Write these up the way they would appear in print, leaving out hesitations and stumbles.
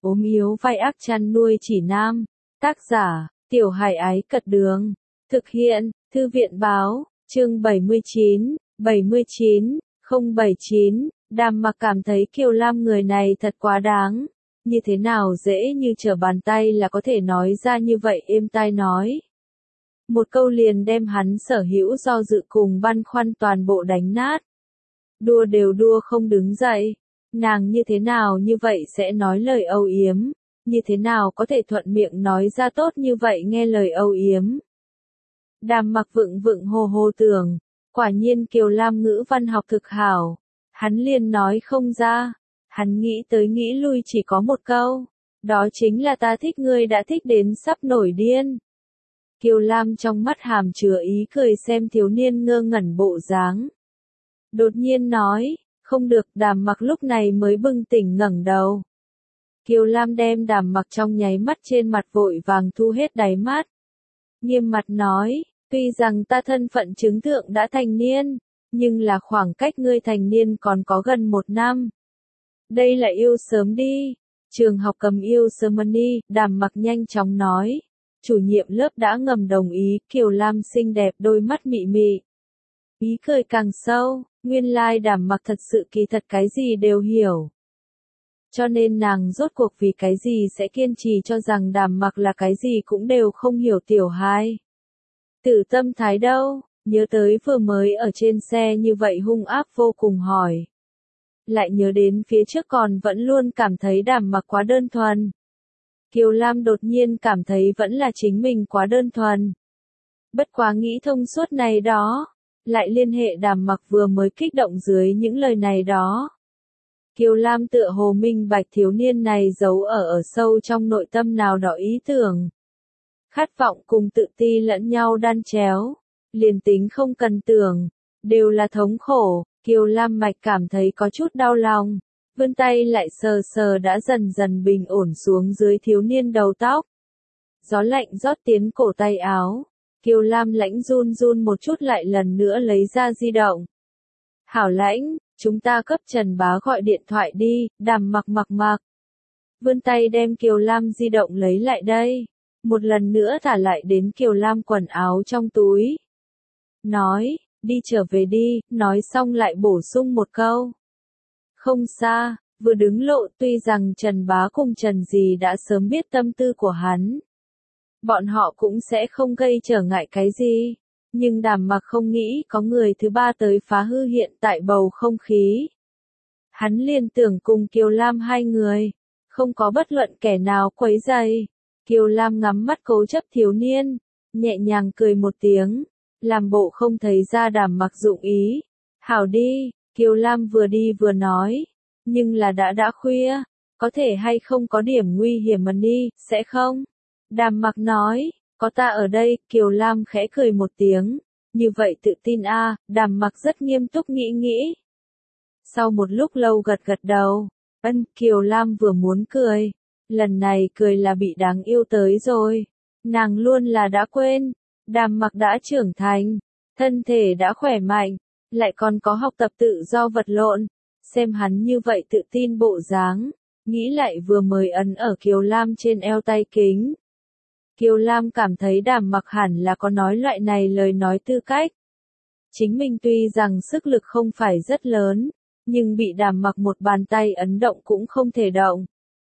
ốm yếu vai ác chăn nuôi chỉ nam. Tác giả, Tiểu Hải Ái Cật Đường. Thực hiện, Thư viện Báo, chương 79, 079, Đàm Mặc cảm thấy Kiều Lam người này thật quá đáng. Như thế nào dễ như trở bàn tay là có thể nói ra như vậy êm tai nói. Một câu liền đem hắn sở hữu do dự cùng băn khoăn toàn bộ đánh nát. Đua đều đua không đứng dậy. Nàng như thế nào như vậy sẽ nói lời âu yếm, như thế nào có thể thuận miệng nói ra tốt như vậy nghe lời âu yếm. Đàm Mặc vựng vựng hồ hồ tưởng, quả nhiên Kiều Lam ngữ văn học thực hảo. Hắn liền nói không ra, hắn nghĩ tới nghĩ lui chỉ có một câu, đó chính là ta thích ngươi đã thích đến sắp nổi điên. Kiều Lam trong mắt hàm chứa ý cười xem thiếu niên ngơ ngẩn bộ dáng. Đột nhiên nói, không được. Đàm Mặc lúc này mới bừng tỉnh ngẩng đầu. Kiều Lam đem Đàm Mặc trong nháy mắt trên mặt vội vàng thu hết đáy mắt. Nghiêm mặt nói, tuy rằng ta thân phận chứng thượng đã thành niên, nhưng là khoảng cách ngươi thành niên còn có gần 1 năm. Đây là yêu sớm đi. Trường học cầm yêu sớm đi. Đàm Mặc nhanh chóng nói. Chủ nhiệm lớp đã ngầm đồng ý. Kiều Lam xinh đẹp đôi mắt mị mị. Ý cười càng sâu. Nguyên lai Đàm Mặc thật sự kỳ thật cái gì đều hiểu. Cho nên nàng rốt cuộc vì cái gì sẽ kiên trì cho rằng Đàm Mặc là cái gì cũng đều không hiểu tiểu hai. Tử tâm thái đâu, nhớ tới vừa mới ở trên xe như vậy hung ác vô cùng hỏi. Lại nhớ đến phía trước còn vẫn luôn cảm thấy Đàm Mặc quá đơn thuần. Kiều Lam đột nhiên cảm thấy vẫn là chính mình quá đơn thuần. Bất quá nghĩ thông suốt này đó. Lại liên hệ Đàm Mặc vừa mới kích động dưới những lời này đó. Kiều Lam tựa hồ minh bạch thiếu niên này giấu ở sâu trong nội tâm nào đó ý tưởng. Khát vọng cùng tự ti lẫn nhau đan chéo. Liền tính không cần tưởng. Đều là thống khổ. Kiều Lam mạch cảm thấy có chút đau lòng. Vươn tay lại sờ sờ đã dần dần bình ổn xuống dưới thiếu niên đầu tóc. Gió lạnh rót tiến cổ tay áo. Kiều Lam lãnh run run một chút lại lần nữa lấy ra di động. Hảo lãnh, chúng ta cấp Trần Bá gọi điện thoại đi. Đàm Mặc. Vươn tay đem Kiều Lam di động lấy lại đây. Một lần nữa thả lại đến Kiều Lam quần áo trong túi. Nói, đi trở về đi, nói xong lại bổ sung một câu. Không xa, vừa đứng lộ tuy rằng Trần Bá cùng Trần Dì đã sớm biết tâm tư của hắn. Bọn họ cũng sẽ không gây trở ngại cái gì. Nhưng Đàm Mặc không nghĩ có người thứ ba tới phá hư hiện tại bầu không khí. Hắn liền tưởng cùng Kiều Lam hai người. Không có bất luận kẻ nào quấy rầy. Kiều Lam ngắm mắt cố chấp thiếu niên. Nhẹ nhàng cười một tiếng. Làm bộ không thấy ra Đàm Mặc dụng ý. Hảo đi. Kiều Lam vừa đi vừa nói. Nhưng là đã khuya. Có thể hay không có điểm nguy hiểm mà đi, sẽ không? Đàm Mặc nói, có ta ở đây. Kiều Lam khẽ cười một tiếng. Như vậy tự tin a. Đàm Mặc rất nghiêm túc nghĩ. Sau một lúc lâu gật đầu. Kiều Lam vừa muốn cười. Lần này cười là bị đáng yêu tới rồi. Nàng luôn là đã quên. Đàm Mặc đã trưởng thành. Thân thể đã khỏe mạnh. Lại còn có học tập tự do vật lộn. Xem hắn như vậy tự tin bộ dáng. Nghĩ lại vừa mới ấn ở Kiều Lam trên eo tay kính. Kiều Lam cảm thấy Đàm Mặc hẳn là có nói loại này lời nói tư cách. Chính mình tuy rằng sức lực không phải rất lớn, nhưng bị Đàm Mặc một bàn tay ấn động cũng không thể động.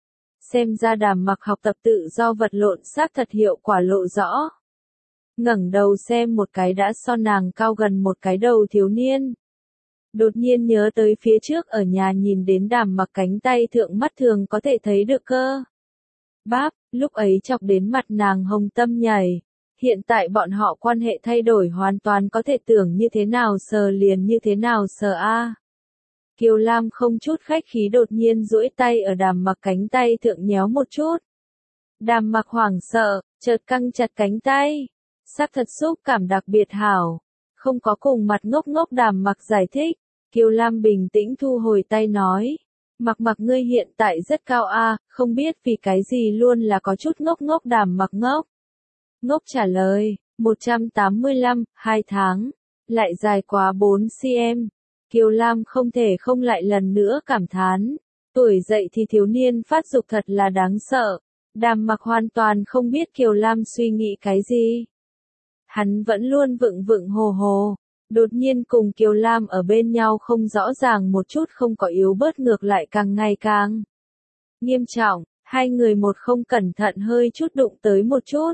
Xem ra Đàm Mặc học tập tự do vật lộn xác thật hiệu quả lộ rõ. Ngẩng đầu xem một cái đã so nàng cao gần một cái đầu thiếu niên. Đột nhiên nhớ tới phía trước ở nhà nhìn đến Đàm Mặc cánh tay thượng mắt thường có thể thấy được cơ. Báp, lúc ấy chọc đến mặt nàng hồng tâm nhảy. Hiện tại bọn họ quan hệ thay đổi hoàn toàn có thể tưởng như thế nào sờ liền như thế nào sờ a. Kiều Lam không chút khách khí đột nhiên duỗi tay ở Đàm Mặc cánh tay thượng nhéo một chút. Đàm Mặc hoảng sợ, chợt căng chặt cánh tay. Sắc thật xúc cảm đặc biệt hảo. Không có cùng mặt ngốc Đàm Mặc giải thích. Kiều Lam bình tĩnh thu hồi tay nói. Mặc ngươi hiện tại rất cao a, không biết vì cái gì luôn là có chút ngốc Đàm Mặc ngốc. Ngốc trả lời, 185, 2 tháng. Lại dài quá 4 cm. Kiều Lam không thể không lại lần nữa cảm thán. Tuổi dậy thì thiếu niên phát dục thật là đáng sợ. Đàm Mặc hoàn toàn không biết Kiều Lam suy nghĩ cái gì. Hắn vẫn luôn vựng vựng hồ hồ. Đột nhiên cùng Kiều Lam ở bên nhau không rõ ràng một chút không có yếu bớt ngược lại càng ngày càng nghiêm trọng, hai người một không cẩn thận hơi chút đụng tới một chút.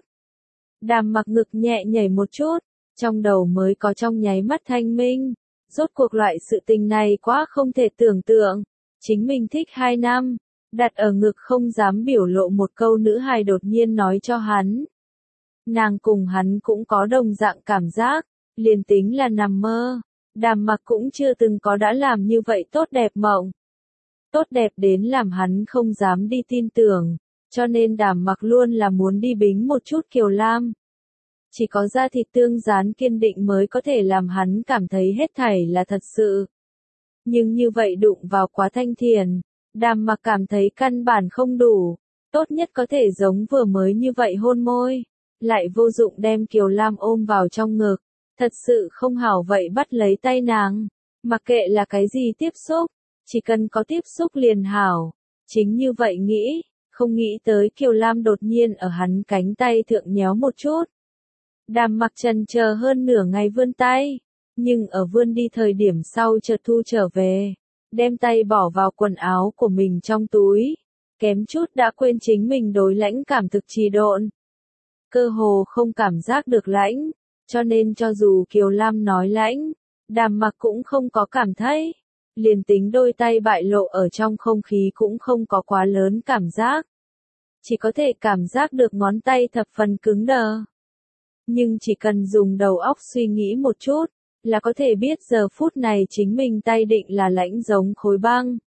Đàm Mặc ngực nhẹ nhảy một chút, trong đầu mới có trong nháy mắt thanh minh. Rốt cuộc loại sự tình này quá không thể tưởng tượng. Chính mình thích 2 năm, đặt ở ngực không dám biểu lộ một câu nữ hài đột nhiên nói cho hắn. Nàng cùng hắn cũng có đồng dạng cảm giác, liền tính là nằm mơ. Đàm Mặc cũng chưa từng có đã làm như vậy tốt đẹp mộng. Tốt đẹp đến làm hắn không dám đi tin tưởng, cho nên Đàm Mặc luôn là muốn đi bính một chút Kiều Lam. Chỉ có da thịt tương dán kiên định mới có thể làm hắn cảm thấy hết thảy là thật sự. Nhưng như vậy đụng vào quá thanh thiền, Đàm Mặc cảm thấy căn bản không đủ, tốt nhất có thể giống vừa mới như vậy hôn môi, lại vô dụng đem Kiều Lam ôm vào trong ngực, thật sự không hảo vậy bắt lấy tay nàng, mặc kệ là cái gì tiếp xúc, chỉ cần có tiếp xúc liền hảo, chính như vậy nghĩ, không nghĩ tới Kiều Lam đột nhiên ở hắn cánh tay thượng nhéo một chút. Đàm Mặc chần chờ hơn nửa ngày vươn tay, nhưng ở vươn đi thời điểm sau chợt thu trở về, đem tay bỏ vào quần áo của mình trong túi, kém chút đã quên chính mình đối lãnh cảm thực trì độn. Cơ hồ không cảm giác được lãnh, cho nên cho dù Kiều Lam nói lãnh, Đàm Mặc cũng không có cảm thấy, liền tính đôi tay bại lộ ở trong không khí cũng không có quá lớn cảm giác. Chỉ có thể cảm giác được ngón tay thập phần cứng đờ. Nhưng chỉ cần dùng đầu óc suy nghĩ một chút, là có thể biết giờ phút này chính mình tay định là lãnh giống khối băng.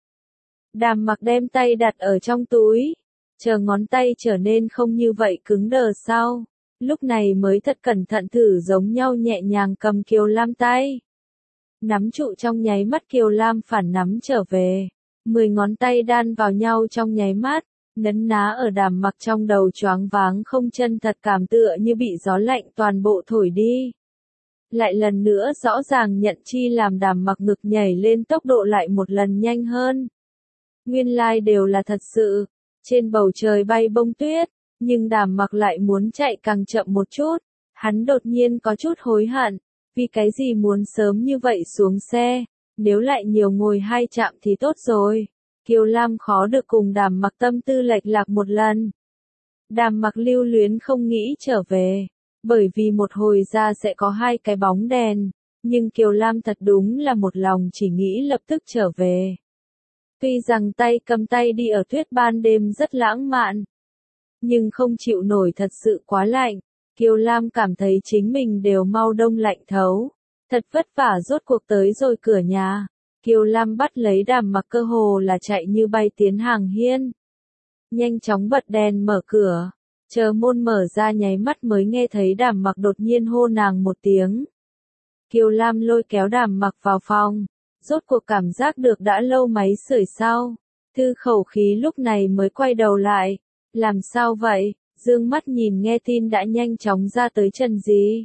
Đàm Mặc đem tay đặt ở trong túi, chờ ngón tay trở nên không như vậy cứng đờ sau, lúc này mới thật cẩn thận thử giống nhau nhẹ nhàng cầm Kiều Lam tay. Nắm trụ trong nháy mắt Kiều Lam phản nắm trở về, 10 ngón tay đan vào nhau trong nháy mắt, nấn ná ở Đàm Mặc trong đầu choáng váng không chân thật cảm tựa như bị gió lạnh toàn bộ thổi đi. Lại lần nữa rõ ràng nhận chi làm Đàm Mặc ngực nhảy lên tốc độ lại một lần nhanh hơn. Nguyên lai đều là thật sự, trên bầu trời bay bông tuyết, nhưng Đàm Mặc lại muốn chạy càng chậm một chút, hắn đột nhiên có chút hối hận, vì cái gì muốn sớm như vậy xuống xe, nếu lại nhiều ngồi 2 chạm thì tốt rồi. Kiều Lam khó được cùng Đàm Mặc tâm tư lệch lạc một lần. Đàm Mặc lưu luyến không nghĩ trở về, bởi vì một hồi ra sẽ có 2 cái bóng đèn, nhưng Kiều Lam thật đúng là một lòng chỉ nghĩ lập tức trở về. Tuy rằng tay cầm tay đi ở tuyết ban đêm rất lãng mạn, nhưng không chịu nổi thật sự quá lạnh, Kiều Lam cảm thấy chính mình đều mau đông lạnh thấu, thật vất vả rốt cuộc tới rồi cửa nhà. Kiều Lam bắt lấy Đàm Mặc cơ hồ là chạy như bay tiến hàng hiên. Nhanh chóng bật đèn mở cửa, chờ môn mở ra nháy mắt mới nghe thấy Đàm Mặc đột nhiên hô nàng một tiếng. Kiều Lam lôi kéo Đàm Mặc vào phòng, rốt cuộc cảm giác được đã lâu máy sưởi sau. Thư khẩu khí lúc này mới quay đầu lại, làm sao vậy, dương mắt nhìn nghe tin đã nhanh chóng ra tới Trần Di.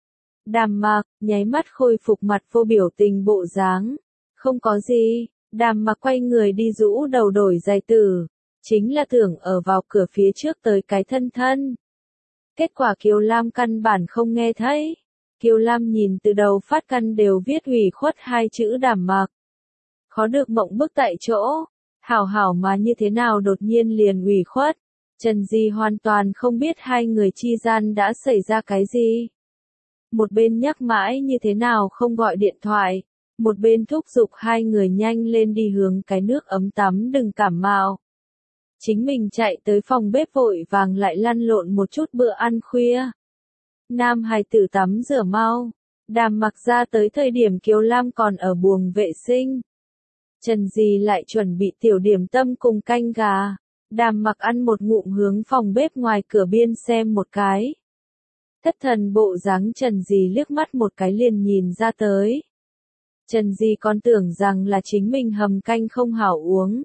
Đàm Mặc, nháy mắt khôi phục mặt vô biểu tình bộ dáng. Không có gì, Đàm Mặc quay người đi rũ đầu đổi giày tử, chính là tưởng ở vào cửa phía trước tới cái thân thân. Kết quả Kiều Lam căn bản không nghe thấy. Kiều Lam nhìn từ đầu phát căn đều viết ủy khuất 2 chữ Đàm Mặc. Khó được mộng bức tại chỗ, hảo hảo mà như thế nào đột nhiên liền ủy khuất. Trần Di hoàn toàn không biết hai người chi gian đã xảy ra cái gì. Một bên nhắc mãi như thế nào không gọi điện thoại. Một bên thúc giục hai người nhanh lên đi hướng cái nước ấm tắm đừng cảm mạo. Chính mình chạy tới phòng bếp vội vàng lại lăn lộn một chút bữa ăn khuya. Nam hài tử tắm rửa mau. Đàm Mặc ra tới thời điểm Kiều Lam còn ở buồng vệ sinh. Trần Di lại chuẩn bị tiểu điểm tâm cùng canh gà. Đàm Mặc ăn một ngụm hướng phòng bếp ngoài cửa biên xem một cái. Thất thần bộ dáng Trần Di liếc mắt một cái liền nhìn ra tới. Trần Di còn tưởng rằng là chính mình hầm canh không hảo uống.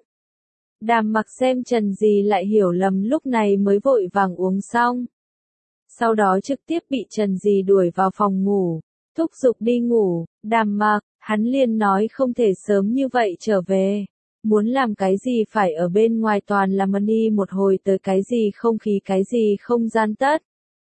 Đàm Mặc xem Trần Di lại hiểu lầm lúc này mới vội vàng uống xong. Sau đó trực tiếp bị Trần Di đuổi vào phòng ngủ, thúc giục đi ngủ. Đàm Mặc, hắn liền nói không thể sớm như vậy trở về. Muốn làm cái gì phải ở bên ngoài toàn là money một hồi tới cái gì không khí cái gì không gian tất.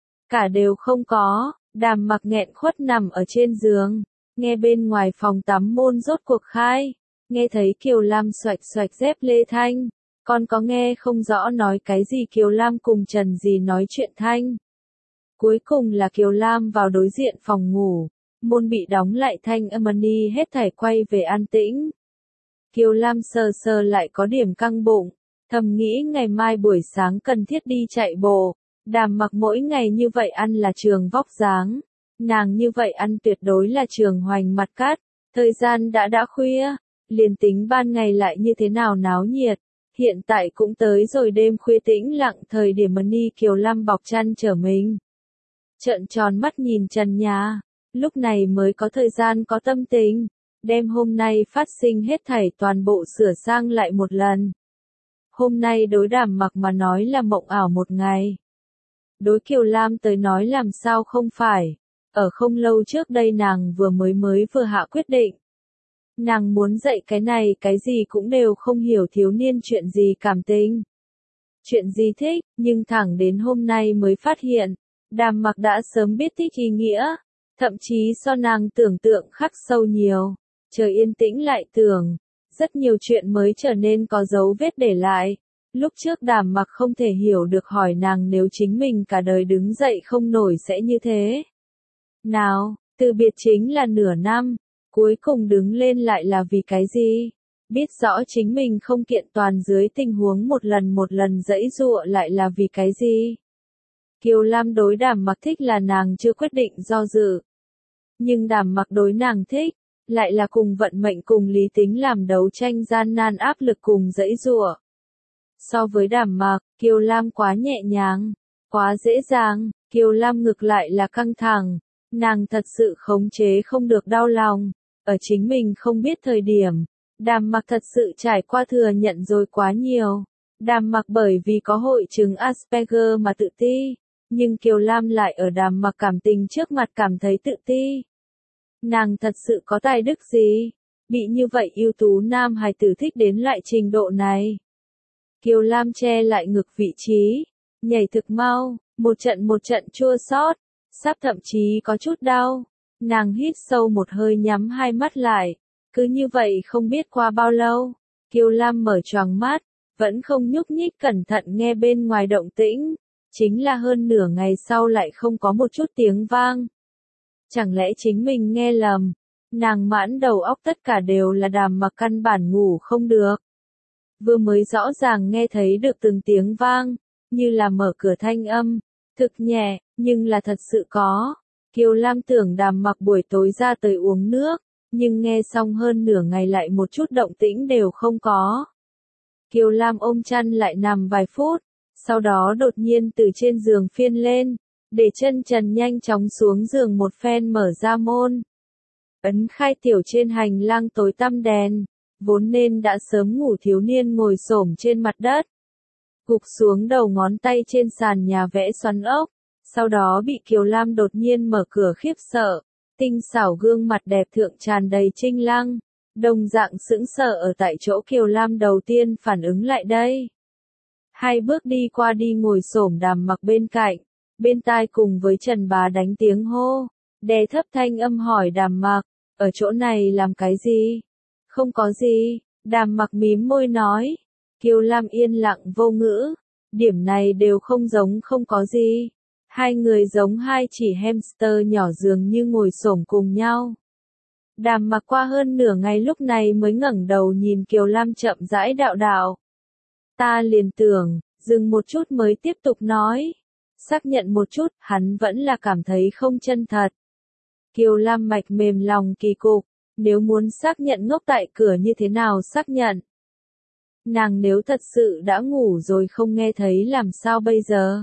Cả đều không có, Đàm Mặc nghẹn khuất nằm ở trên giường, nghe bên ngoài phòng tắm môn rốt cuộc khai, nghe thấy Kiều Lam xoạch xoạch dép lê thanh, con có nghe không rõ nói cái gì Kiều Lam cùng Trần gì nói chuyện thanh. Cuối cùng là Kiều Lam vào đối diện phòng ngủ, môn bị đóng lại thanh money hết thảy quay về an tĩnh. Kiều Lam sờ sờ lại có điểm căng bụng, thầm nghĩ ngày mai buổi sáng cần thiết đi chạy bộ. Đàm Mặc mỗi ngày như vậy ăn là trường vóc dáng, nàng như vậy ăn tuyệt đối là trường hoành mặt cát, thời gian đã khuya, liền tính ban ngày lại như thế nào náo nhiệt, hiện tại cũng tới rồi đêm khuya tĩnh lặng thời điểm money Kiều Lam bọc chăn trở mình. Trợn tròn mắt nhìn trần nhà, lúc này mới có thời gian có tâm tình, đem hôm nay phát sinh hết thảy toàn bộ sửa sang lại một lần. Hôm nay đối Đàm Mặc mà nói là mộng ảo một ngày. Đối Kiều Lam tới nói làm sao không phải, ở không lâu trước đây nàng vừa hạ quyết định. Nàng muốn dạy cái này cái gì cũng đều không hiểu thiếu niên chuyện gì cảm tình. Chuyện gì thích, nhưng thẳng đến hôm nay mới phát hiện, Đàm Mặc đã sớm biết thích ý nghĩa, thậm chí so nàng tưởng tượng khắc sâu nhiều. Trời yên tĩnh lại tưởng, rất nhiều chuyện mới trở nên có dấu vết để lại. Lúc trước Đàm Mặc không thể hiểu được hỏi nàng nếu chính mình cả đời đứng dậy không nổi sẽ như thế. Nào, từ biệt chính là nửa năm, cuối cùng đứng lên lại là vì cái gì? Biết rõ chính mình không kiện toàn dưới tình huống một lần giãy giụa lại là vì cái gì? Kiều Lam đối Đàm Mặc thích là nàng chưa quyết định do dự. Nhưng Đàm Mặc đối nàng thích, lại là cùng vận mệnh cùng lý tính làm đấu tranh gian nan áp lực cùng giãy giụa. So với Đàm Mặc, Kiều Lam quá nhẹ nhàng, quá dễ dàng, Kiều Lam ngược lại là căng thẳng, nàng thật sự khống chế không được đau lòng, ở chính mình không biết thời điểm, Đàm Mặc thật sự trải qua thừa nhận rồi quá nhiều. Đàm Mặc bởi vì có hội chứng Asperger mà tự ti, nhưng Kiều Lam lại ở Đàm Mặc cảm tình trước mặt cảm thấy tự ti. Nàng thật sự có tài đức gì, bị như vậy ưu tú nam hài tử thích đến loại trình độ này. Kiều Lam che lại ngực vị trí, nhảy thực mau, một trận chua xót, sắp thậm chí có chút đau. Nàng hít sâu một hơi nhắm hai mắt lại, cứ như vậy không biết qua bao lâu, Kiều Lam mở choàng mắt, vẫn không nhúc nhích cẩn thận nghe bên ngoài động tĩnh, chính là hơn nửa ngày sau lại không có một chút tiếng vang. Chẳng lẽ chính mình nghe lầm, nàng mãn đầu óc tất cả đều là Đàm Mặc căn bản ngủ không được. Vừa mới rõ ràng nghe thấy được từng tiếng vang, như là mở cửa thanh âm, thực nhẹ, nhưng là thật sự có. Kiều Lam tưởng Đàm Mặc buổi tối ra tới uống nước, nhưng nghe xong hơn nửa ngày lại một chút động tĩnh đều không có. Kiều Lam ôm chăn lại nằm vài phút, sau đó đột nhiên từ trên giường phiên lên, để chân trần nhanh chóng xuống giường một phen mở ra môn. Ấn khai tiểu trên hành lang tối tăm đèn, vốn nên đã sớm ngủ thiếu niên ngồi xổm trên mặt đất. Gục xuống đầu ngón tay trên sàn nhà vẽ xoắn ốc, sau đó bị Kiều Lam đột nhiên mở cửa khiếp sợ, tinh xảo gương mặt đẹp thượng tràn đầy trinh lăng, đồng dạng sững sờ ở tại chỗ Kiều Lam đầu tiên phản ứng lại đây. Hai bước đi qua đi ngồi xổm Đàm Mặc bên cạnh, bên tai cùng với Trần Bá đánh tiếng hô, đè thấp thanh âm hỏi Đàm Mặc, ở chỗ này làm cái gì? Không có gì, Đàm Mặc mím môi nói. Kiều Lam yên lặng vô ngữ, điểm này đều không giống không có gì. Hai người giống hai chỉ hamster nhỏ dường như ngồi xổm cùng nhau. Đàm Mặc qua hơn nửa ngày lúc này mới ngẩng đầu nhìn Kiều Lam chậm rãi đạo đạo. Ta liền tưởng, dừng một chút mới tiếp tục nói. Xác nhận một chút, hắn vẫn là cảm thấy không chân thật. Kiều Lam mạch mềm lòng kỳ cục, nếu muốn xác nhận ngốc tại cửa như thế nào xác nhận. Nàng nếu thật sự đã ngủ rồi không nghe thấy làm sao bây giờ?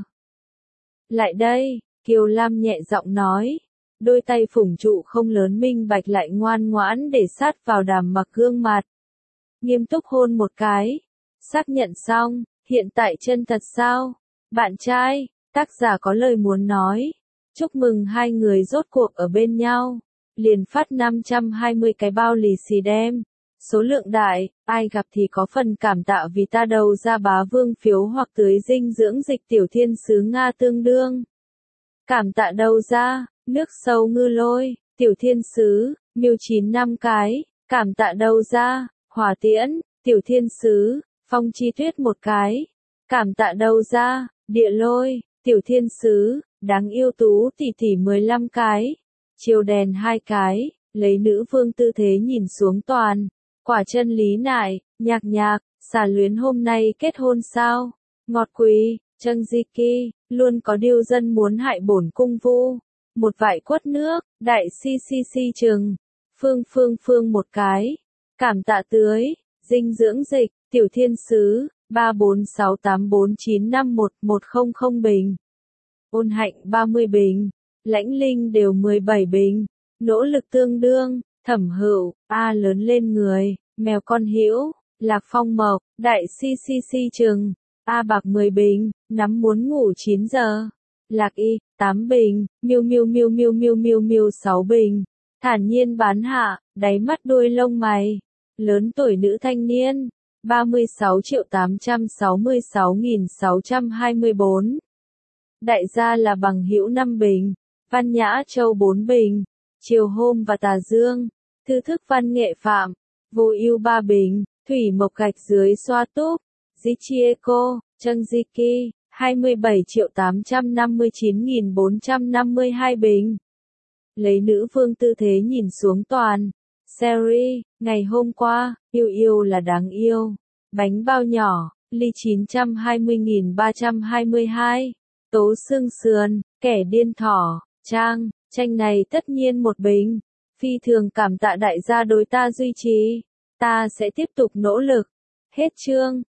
Lại đây, Kiều Lam nhẹ giọng nói, đôi tay phủng trụ không lớn minh bạch lại ngoan ngoãn để sát vào Đàm Mặc gương mặt. Nghiêm túc hôn một cái, xác nhận xong, hiện tại chân thật sao? Bạn trai, tác giả có lời muốn nói, chúc mừng hai người rốt cuộc ở bên nhau, liền phát 520 cái bao lì xì đem. số lượng đại, ai gặp thì có phần cảm tạ vì ta đầu ra bá vương phiếu hoặc tưới dinh dưỡng dịch tiểu thiên sứ Nga tương đương. Cảm tạ đầu ra, nước sâu ngư lôi, tiểu thiên sứ, miêu 9 năm cái, cảm tạ đầu ra, hỏa tiễn, tiểu thiên sứ, phong chi tuyết một cái, cảm tạ đầu ra, địa lôi, tiểu thiên sứ, đáng yêu tú tỷ tỷ 15 cái, chiều đèn 2 cái, lấy nữ vương tư thế nhìn xuống toàn, quả chân lý nại, nhạc nhạc, xà luyến hôm nay kết hôn sao, ngọt quỳ, chân di ki, luôn có điều dân muốn hại bổn cung vu, một vại quất nước, đại si chừng, phương một cái, cảm tạ tưới, dinh dưỡng dịch, tiểu thiên sứ, 346849511100 bình. Ôn hạnh 30 bình, lãnh linh đều 17 bình, nỗ lực tương đương, thẩm hữu, A lớn lên người, mèo con hữu, lạc phong mộc, đại si chừng, A bạc 10 bình, nắm muốn ngủ 9 giờ, lạc y, 8 bình, miêu 6 bình, thản nhiên bán hạ, đáy mắt đuôi lông mày, lớn tuổi nữ thanh niên, 36.866.624. Đại gia là bằng hữu 5 bình, văn nhã châu 4 bình, chiều hôm và tà dương, thư thức văn nghệ phạm, vô ưu 3 bình, thủy mộc gạch dưới xoa túp, dĩ chie cô, chân di ki, 27.859.452 bình. Lấy nữ vương tư thế nhìn xuống toàn. Seri, ngày hôm qua, yêu là đáng yêu. Bánh bao nhỏ, ly 920.322. Tố xương sườn, kẻ điên thỏ, trang, tranh này tất nhiên một bình. Phi thường cảm tạ đại gia đối ta duy trì. Ta sẽ tiếp tục nỗ lực. Hết chương.